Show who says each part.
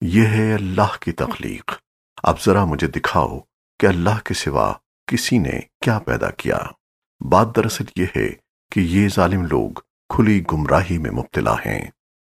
Speaker 1: ये है अल्लाह की तख्लीक। अब जरा मुझे दिखाओ कि अल्लाह के सिवा किसी ने क्या पैदा किया। बात दरअसल ये है कि ये जालिम लोग खुली गुमराही में मुब्तला हैं।